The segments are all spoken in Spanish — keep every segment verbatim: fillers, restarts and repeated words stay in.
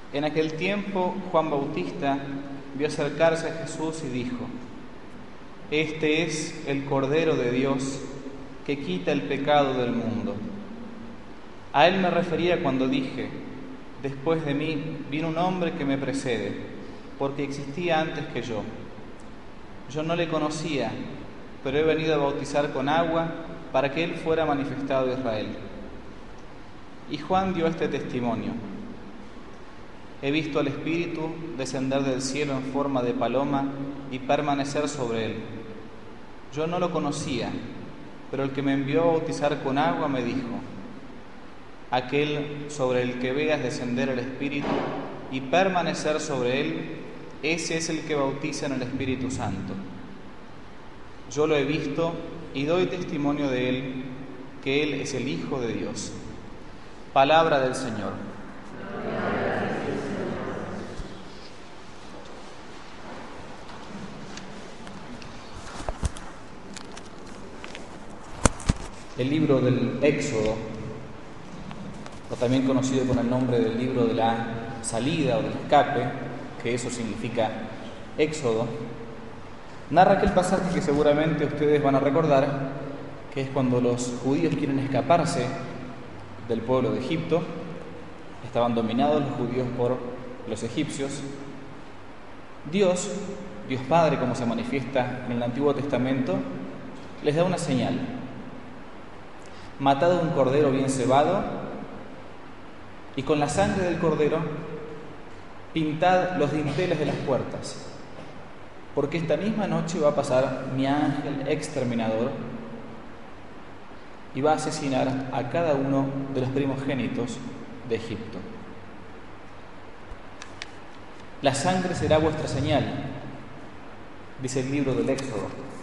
En aquel tiempo Juan Bautista vio acercarse a Jesús y dijo: Este es el Cordero de Dios que quita el pecado del mundo. A él me refería cuando dije: después de mí vino un hombre que me precede, porque existía antes que yo. Yo no le conocía, pero he venido a bautizar con agua para que él fuera manifestado a Israel. Y Juan dio este testimonio: He visto al Espíritu descender del cielo en forma de paloma y permanecer sobre él. Yo no lo conocía, pero el que me envió a bautizar con agua me dijo: Aquel sobre el que veas descender el Espíritu y permanecer sobre él, ese es el que bautiza en el Espíritu Santo. Yo lo he visto y doy testimonio de él, que él es el Hijo de Dios. Palabra del Señor. El libro del Éxodo, o también conocido con el nombre del libro de la salida o del escape, que eso significa Éxodo, narra aquel pasaje que seguramente ustedes van a recordar, que es cuando los judíos quieren escaparse del pueblo de Egipto. Estaban dominados los judíos por los egipcios. Dios, Dios Padre, como se manifiesta en el Antiguo Testamento, les da una señal. Matad un cordero bien cebado y con la sangre del cordero pintad los dinteles de las puertas, porque esta misma noche va a pasar mi ángel exterminador y va a asesinar a cada uno de los primogénitos de Egipto. La sangre será vuestra señal, dice el libro del Éxodo.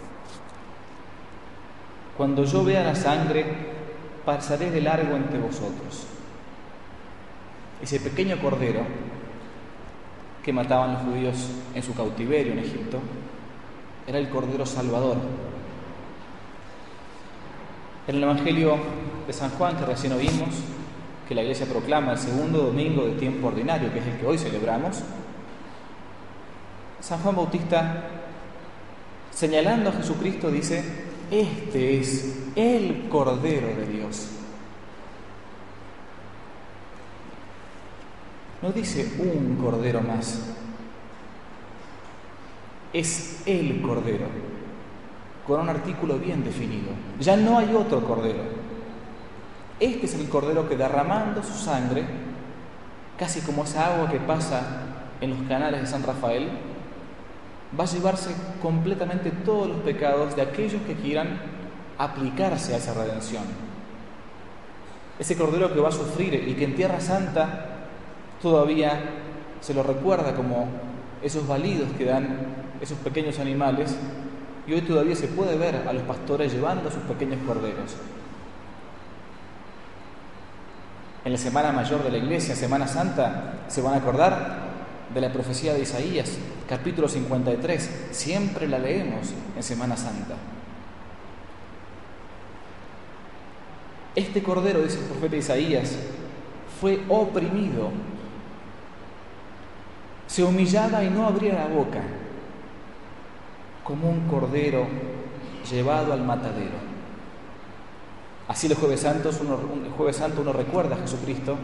Cuando yo vea la sangre, pasaré de largo entre vosotros. Ese pequeño cordero que mataban los judíos en su cautiverio en Egipto era el Cordero Salvador. En el Evangelio de San Juan, que recién oímos, que la Iglesia proclama el segundo domingo de tiempo ordinario, que es el que hoy celebramos, San Juan Bautista, señalando a Jesucristo, dice: Este es el Cordero de Dios. No dice un cordero más, es el Cordero, con un artículo bien definido. Ya no hay otro cordero. Este es el Cordero que, derramando su sangre, casi como esa agua que pasa en los canales de San Rafael, va a llevarse completamente todos los pecados de aquellos que quieran aplicarse a esa redención. Ese Cordero que va a sufrir y que en Tierra Santa todavía se lo recuerda como esos balidos que dan esos pequeños animales, y hoy todavía se puede ver a los pastores llevando a sus pequeños corderos. En la Semana Mayor de la Iglesia, Semana Santa, se van a acordar de la profecía de Isaías, capítulo cincuenta y tres. Siempre la leemos en Semana Santa. Este cordero, dice el profeta Isaías, fue oprimido, se humillaba y no abría la boca, como un cordero llevado al matadero. Así los Jueves Santos, uno, el Jueves Santo uno recuerda a Jesucristo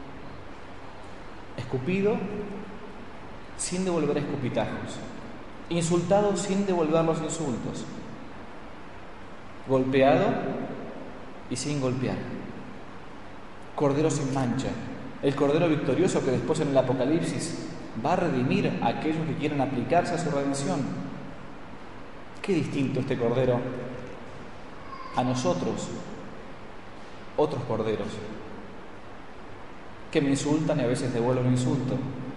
escupido sin devolver escupitajos, insultado sin devolver los insultos, golpeado y sin golpear. Cordero sin mancha, el Cordero victorioso que después en el Apocalipsis va a redimir a aquellos que quieren aplicarse a su redención. Qué distinto este Cordero a nosotros, otros corderos, que me insultan y a veces devuelvo un insulto,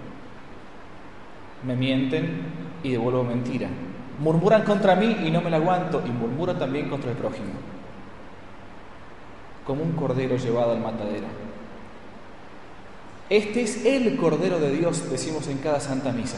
me mienten y devuelvo mentira, murmuran contra mí y no me la aguanto y murmuran también contra el prójimo, como un cordero llevado al matadero. Este es el Cordero de Dios, decimos en cada Santa Misa.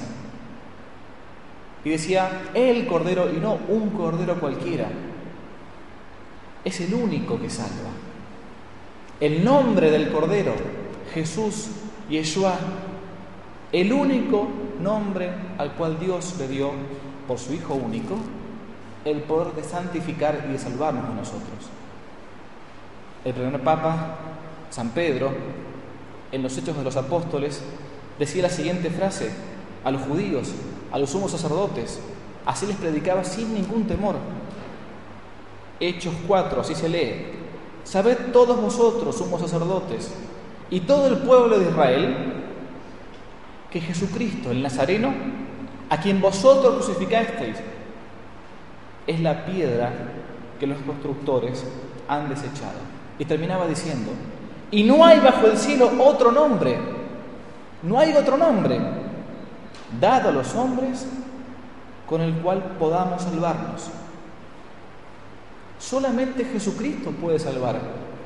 Y decía el Cordero y no un cordero cualquiera. Es el único que salva. El nombre del Cordero, Jesús, Yeshua, El único nombre al cual Dios le dio por su Hijo único el poder de santificar y de salvarnos a nosotros. El primer Papa, San Pedro, en los Hechos de los Apóstoles, decía la siguiente frase a los judíos, a los sumos sacerdotes, así les predicaba sin ningún temor. Hechos cuatro, así se lee: sabed todos vosotros, sumos sacerdotes, y todo el pueblo de Israel, que Jesucristo, el Nazareno, a quien vosotros crucificasteis, es la piedra que los constructores han desechado. Y terminaba diciendo: y no hay bajo el cielo otro nombre, no hay otro nombre dado a los hombres con el cual podamos salvarnos. Solamente Jesucristo puede salvar.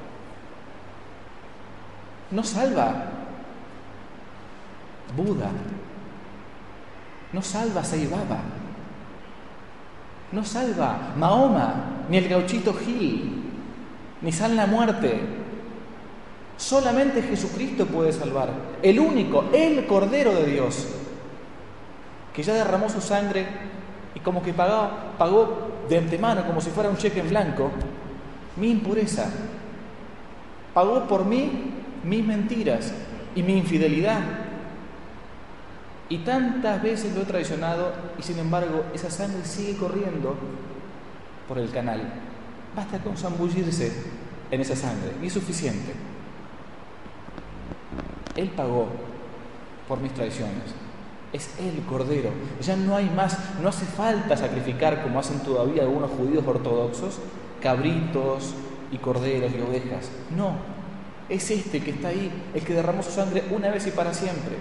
No salva Buda, no salva Sai Baba, no salva Mahoma, ni el gauchito Gil, ni San la Muerte. Solamente Jesucristo puede salvar, el único, el Cordero de Dios, que ya derramó su sangre y como que pagó, pagó de antemano, como si fuera un cheque en blanco, mi impureza. Pagó por mí mis mentiras y mi infidelidad. Y tantas veces lo he traicionado y sin embargo esa sangre sigue corriendo por el canal. Basta con zambullirse en esa sangre y es suficiente. Él pagó por mis traiciones. Es el Cordero. Ya no hay más, no hace falta sacrificar, como hacen todavía algunos judíos ortodoxos, cabritos y corderos y ovejas. No, es este que está ahí, el que derramó su sangre una vez y para siempre.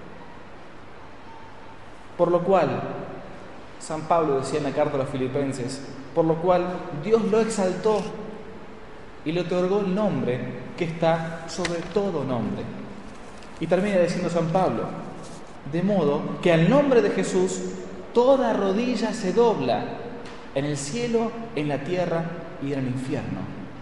Por lo cual, San Pablo decía en la carta a los Filipenses, por lo cual Dios lo exaltó y le otorgó el nombre que está sobre todo nombre. Y termina diciendo San Pablo: de modo que al nombre de Jesús toda rodilla se dobla, en el cielo, en la tierra y en el infierno.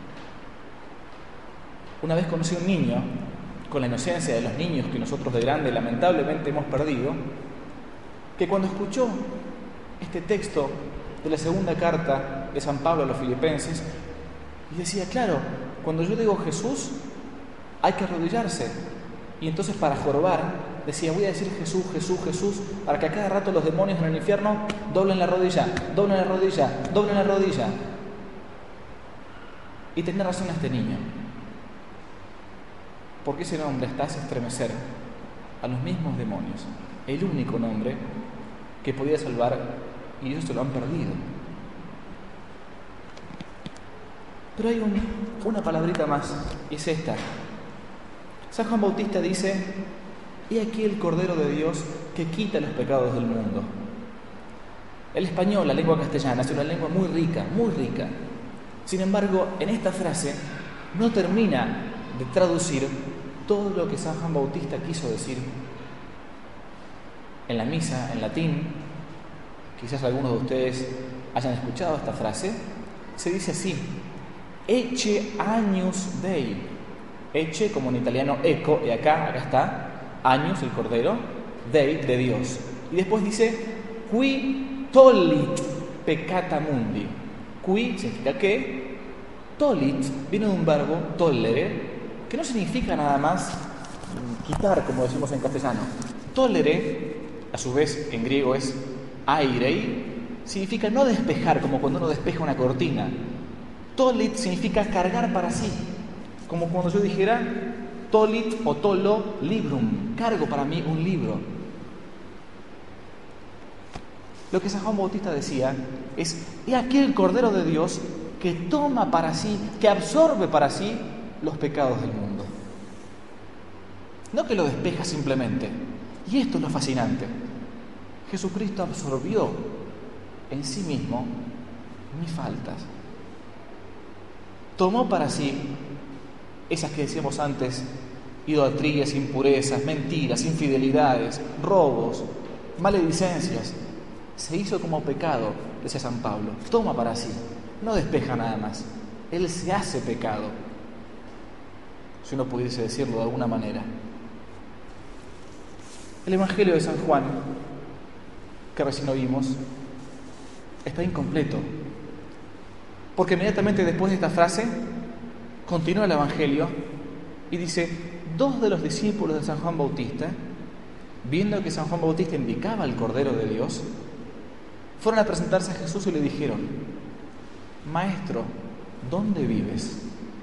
Una vez conocí a un niño, con la inocencia de los niños que nosotros de grande lamentablemente hemos perdido, que cuando escuchó este texto de la segunda carta de San Pablo a los Filipenses, y decía: claro, cuando yo digo Jesús, hay que arrodillarse. Y entonces, para jorobar, decía: voy a decir Jesús, Jesús, Jesús, para que a cada rato los demonios en el infierno doblen la rodilla, doblen la rodilla, doblen la rodilla. Y tenía razón este niño, porque ese nombre hasta hace estremecer a los mismos demonios. El único nombre que podía salvar, y ellos se lo han perdido. Pero hay un, una palabrita más, y es esta. San Juan Bautista dice: he aquí el Cordero de Dios que quita los pecados del mundo. El español, la lengua castellana, es una lengua muy rica, muy rica. Sin embargo, en esta frase no termina de traducir todo lo que San Juan Bautista quiso decir. En la misa, en latín, quizás algunos de ustedes hayan escuchado esta frase, se dice así: Ecce agnus Dei. Ecce, como en italiano eco, y acá, acá está, agnus, el cordero, Dei, de Dios. Y después dice: qui tollit peccata mundi. Qui significa que, tollit viene de un verbo, tollere, que no significa nada más quitar, como decimos en castellano. Tollere, a su vez en griego es airei, significa no despejar, como cuando uno despeja una cortina. Tollit significa cargar para sí, como cuando yo dijera tollit o tolo librum, cargo para mí un libro. Lo que San Juan Bautista decía es: he aquí el Cordero de Dios que toma para sí, que absorbe para sí los pecados del mundo. No que lo despeja simplemente. Y esto es lo fascinante. Jesucristo absorbió en sí mismo mis faltas. Tomó para sí esas que decíamos antes: idolatrías, impurezas, mentiras, infidelidades, robos, maledicencias. Se hizo como pecado, decía San Pablo. Toma para sí, no despeja nada más. Él se hace pecado, si uno pudiese decirlo de alguna manera. El Evangelio de San Juan, que recién oímos, está incompleto, porque inmediatamente después de esta frase continúa el Evangelio y dice: dos de los discípulos de San Juan Bautista, viendo que San Juan Bautista indicaba al Cordero de Dios, fueron a presentarse a Jesús y le dijeron: Maestro, ¿dónde vives?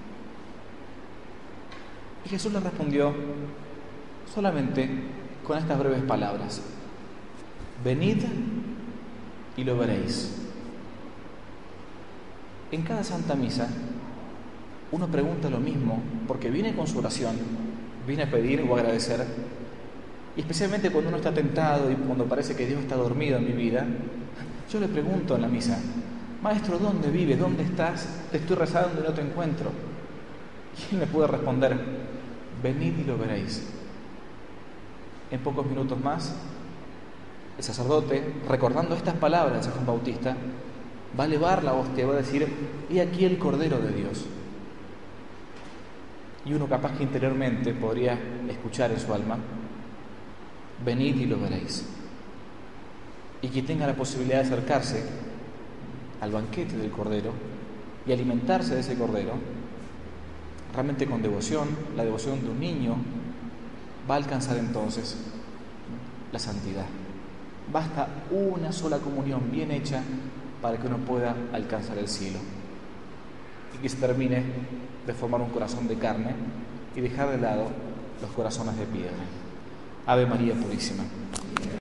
Y Jesús les respondió solamente con estas breves palabras: venid y lo veréis. En cada Santa Misa uno pregunta lo mismo, porque viene con su oración, viene a pedir o agradecer, y especialmente cuando uno está tentado y cuando parece que Dios está dormido en mi vida, yo le pregunto en la misa: Maestro, ¿dónde vives? ¿Dónde estás? Te estoy rezando y no te encuentro. Y él me puede responder: venid y lo veréis. En pocos minutos más, el sacerdote, recordando estas palabras de San Juan Bautista, va a elevar la hostia y va a decir: he aquí el Cordero de Dios. Y uno capaz que interiormente podría escuchar en su alma: venid y lo veréis. Y quien tenga la posibilidad de acercarse al banquete del Cordero y alimentarse de ese Cordero, realmente con devoción, la devoción de un niño, va a alcanzar entonces la santidad. Basta una sola comunión bien hecha para que uno pueda alcanzar el cielo y que se termine de formar un corazón de carne y dejar de lado los corazones de piedra. Ave María Purísima.